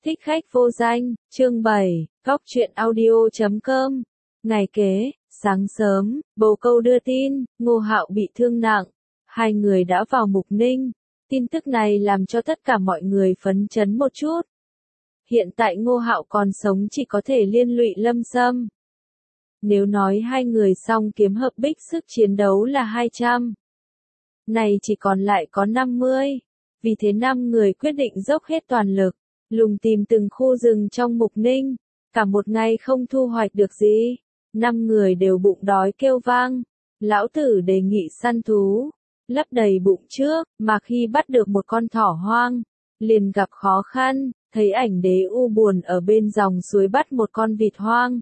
Thích khách vô danh, chương 7, Góc truyện audio.com. Ngày kế, sáng sớm, bồ câu đưa tin, Ngô Hạo bị thương nặng. Hai người đã vào Mục Ninh. Tin tức này làm cho tất cả mọi người phấn chấn một chút. Hiện tại Ngô Hạo còn sống chỉ có thể liên lụy Lâm Sâm. Nếu nói hai người song kiếm hợp bích sức chiến đấu là 200. Này chỉ còn lại có 50. Vì thế 5 người quyết định dốc hết toàn lực, lùng tìm từng khu rừng trong Mục Ninh. Cả một ngày không thu hoạch được gì. 5 người đều bụng đói kêu vang. Lão tử đề nghị săn thú. Lấp đầy bụng trước, mà khi bắt được một con thỏ hoang, liền gặp khó khăn, thấy ảnh đế u buồn ở bên dòng suối bắt một con vịt hoang.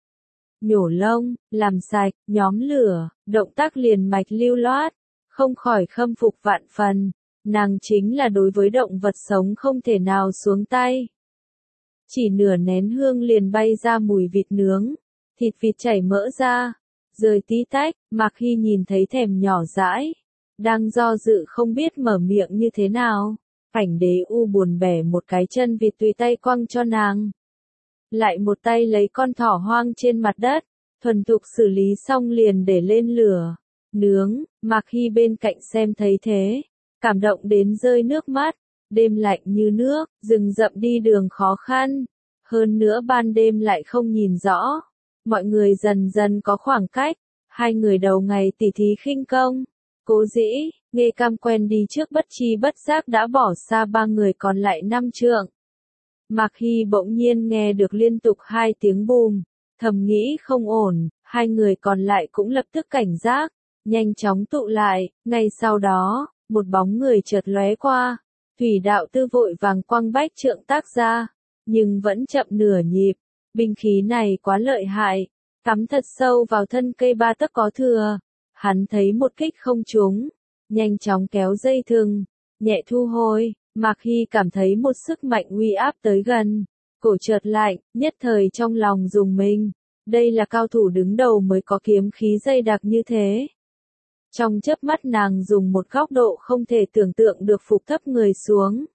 Nhổ lông, làm sạch, nhóm lửa, động tác liền mạch lưu loát, không khỏi khâm phục vạn phần. Nàng chính là đối với động vật sống không thể nào xuống tay. Chỉ nửa nén hương liền bay ra mùi vịt nướng, thịt vịt chảy mỡ ra, rơi tí tách, mà khi nhìn thấy thèm nhỏ dãi, đang do dự không biết mở miệng như thế nào, ảnh đế u buồn bẻ một cái chân vịt tùy tay quăng cho nàng. Lại một tay lấy con thỏ hoang trên mặt đất, thuần thục xử lý xong liền để lên lửa, nướng, mà khi bên cạnh xem thấy thế, cảm động đến rơi nước mắt. Đêm lạnh như nước, rừng rậm đi đường khó khăn, hơn nữa ban đêm lại không nhìn rõ. Mọi người dần dần có khoảng cách, hai người đầu ngày tỉ thí khinh công. Cố Dĩ, Nghê Cam quen đi trước bất chi bất giác đã bỏ xa 3 người còn lại 5 trượng. Mạc Hy bỗng nhiên nghe được liên tục 2 tiếng bùm, thầm nghĩ không ổn, 2 người còn lại cũng lập tức cảnh giác, nhanh chóng tụ lại, ngay sau đó, một bóng người chợt lóe qua. Thủy Đạo Tư vội vàng quăng bách trượng tác ra, nhưng vẫn chậm nửa nhịp, binh khí này quá lợi hại, cắm thật sâu vào thân cây 3 tấc có thừa. Hắn thấy một kích không trúng, nhanh chóng kéo dây thừng, nhẹ thu hồi, Mạc Hy cảm thấy một sức mạnh uy áp tới gần, cổ chợt lạnh, nhất thời trong lòng rùng mình, đây là cao thủ đứng đầu mới có kiếm khí dày đặc như thế. Trong chớp mắt nàng dùng một góc độ không thể tưởng tượng được phục thấp người xuống.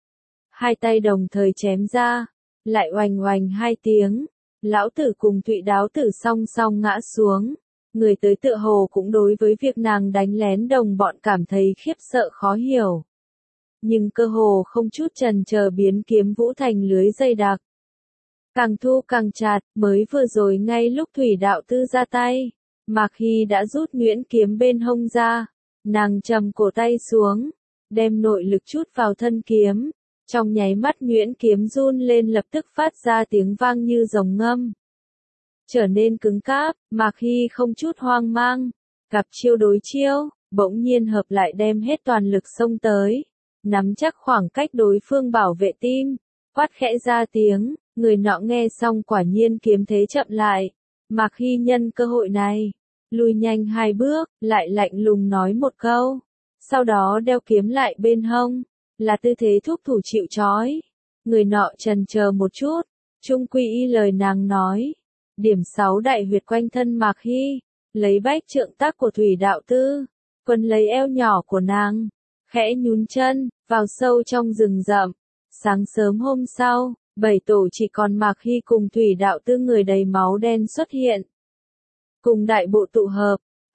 2 tay đồng thời chém ra, lại oành oành 2 tiếng, lão tử cùng Thụy Đáo Tử song song ngã xuống. Người tới tựa hồ cũng đối với việc nàng đánh lén đồng bọn cảm thấy khiếp sợ khó hiểu. Nhưng cơ hồ không chút chần chờ biến kiếm vũ thành lưới dày đặc. Càng thu càng chặt, mới vừa rồi ngay lúc Thủy Đạo Tư ra tay, Mạc Hy đã rút nhuyễn kiếm bên hông ra, nàng trầm cổ tay xuống, đem nội lực chút vào thân kiếm, trong nháy mắt nhuyễn kiếm run lên lập tức phát ra tiếng vang như rồng ngâm. Trở nên cứng cáp, Mạc Hy không chút hoang mang, gặp chiêu đối chiêu, bỗng nhiên hợp lại đem hết toàn lực xông tới, nắm chắc khoảng cách đối phương bảo vệ tim, quát khẽ ra tiếng, người nọ nghe xong quả nhiên kiếm thế chậm lại, Mạc Hy nhân cơ hội này, lùi nhanh 2 bước, lại lạnh lùng nói một câu, sau đó đeo kiếm lại bên hông, là tư thế thúc thủ chịu trói. Người nọ chần chờ một chút, trung quy y lời nàng nói. Điểm 6 đại huyệt quanh thân Mạc Hy, lấy bách trượng tác của Thủy Đạo Tư, quấn lấy eo nhỏ của nàng, khẽ nhún chân, vào sâu trong rừng rậm. Sáng sớm hôm sau, 7 tổ chỉ còn Mạc Hy cùng Thủy Đạo Tư người đầy máu đen xuất hiện. Cùng đại bộ tụ hợp,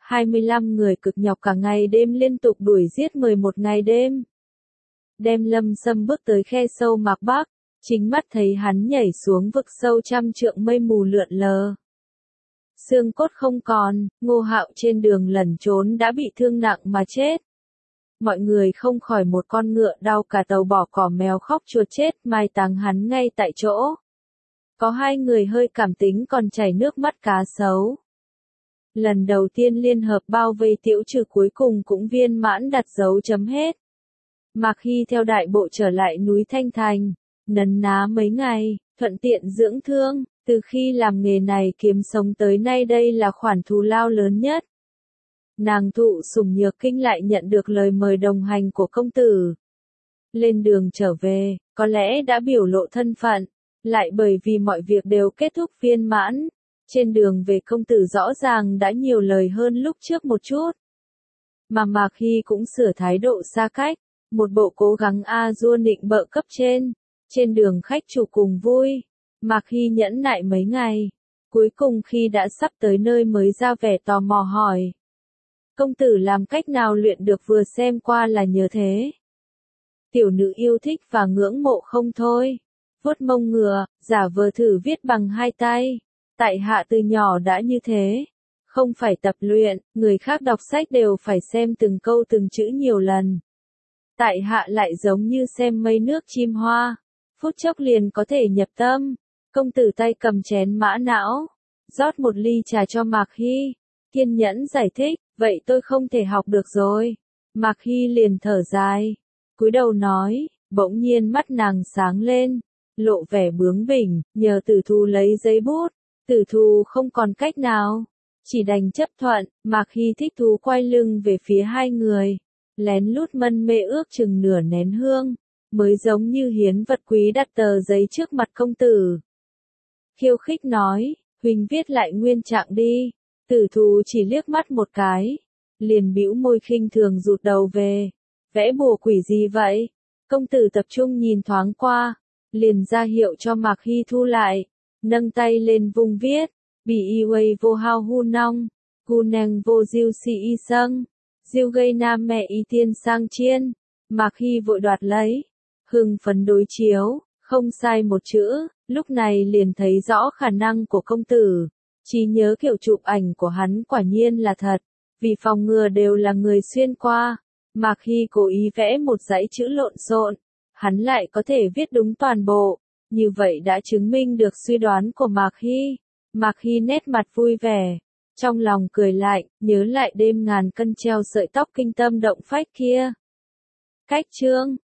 25 người cực nhọc cả ngày đêm liên tục đuổi giết 11 ngày đêm. Đem Lâm Sâm bước tới khe sâu Mạc Bắc. Chính mắt thấy hắn nhảy xuống vực sâu 100 trượng mây mù lượn lờ. Xương cốt không còn, Ngô Hạo trên đường lẩn trốn đã bị thương nặng mà chết. Mọi người không khỏi một con ngựa đau cả tàu bỏ cỏ mèo khóc chuột chết mai táng hắn ngay tại chỗ. Có 2 người hơi cảm tính còn chảy nước mắt cá sấu. Lần đầu tiên liên hợp bao vây Tiễu Trừ cuối cùng cũng viên mãn đặt dấu chấm hết. Mạc Hy theo đại bộ trở lại núi Thanh Thành. Nấn ná mấy ngày, thuận tiện dưỡng thương, từ khi làm nghề này kiếm sống tới nay đây là khoản thù lao lớn nhất. Nàng thụ sủng nhược kinh lại nhận được lời mời đồng hành của công tử. Lên đường trở về, có lẽ đã biểu lộ thân phận, lại bởi vì mọi việc đều kết thúc viên mãn. Trên đường về công tử rõ ràng đã nhiều lời hơn lúc trước một chút. Mà Mạc Hy cũng sửa thái độ xa cách, một bộ cố gắng a dua nịnh bợ cấp trên. Trên đường khách chủ cùng vui, Mạc Hy nhẫn nại mấy ngày. Cuối cùng khi đã sắp tới nơi mới ra vẻ tò mò hỏi. Công tử làm cách nào luyện được, vừa xem qua là nhớ thế. Tiểu nữ yêu thích và ngưỡng mộ không thôi. Vuốt mông ngựa, giả vờ thử viết bằng hai tay. Tại hạ từ nhỏ đã như thế. Không phải tập luyện, người khác đọc sách đều phải xem từng câu từng chữ nhiều lần. Tại hạ lại giống như xem mây nước chim hoa. Phút chốc liền có thể nhập tâm. Công tử tay cầm chén mã não. Rót một ly trà cho Mạc Hy. Kiên nhẫn giải thích, vậy tôi không thể học được rồi. Mạc Hy liền thở dài. Cúi đầu nói, bỗng nhiên mắt nàng sáng lên. Lộ vẻ bướng bỉnh, nhờ Tử Thù lấy giấy bút. Tử Thù không còn cách nào. Chỉ đành chấp thuận, Mạc Hy thích thú quay lưng về phía hai người. Lén lút mân mê ước chừng nửa nén hương. Mới giống như hiến vật quý đặt tờ giấy trước mặt công tử. Khiêu khích nói, huynh viết lại nguyên trạng đi. Tử Thù chỉ liếc mắt một cái. Liền bĩu môi khinh thường rụt đầu về. Vẽ bùa quỷ gì vậy? Công tử tập trung nhìn thoáng qua. Liền ra hiệu cho Mạc Hy thu lại. Nâng tay lên vùng viết. Bì y quay vô hao hu nong. Hu neng vô diêu si y sâng. Diêu gây nam mẹ y tiên sang chiên. Mạc Hy vội đoạt lấy. Hưng phấn đối chiếu. Không sai một chữ. Lúc này liền thấy rõ khả năng của công tử. Trí nhớ kiểu chụp ảnh của hắn quả nhiên là thật. Vì phòng ngừa đều là người xuyên qua. Mạc Hy cố ý vẽ một dãy chữ lộn xộn. Hắn lại có thể viết đúng toàn bộ. Như vậy đã chứng minh được suy đoán của Mạc Hy. Mạc Hy nét mặt vui vẻ. Trong lòng cười lại, nhớ lại đêm ngàn cân treo sợi tóc kinh tâm động phách kia. Cách chương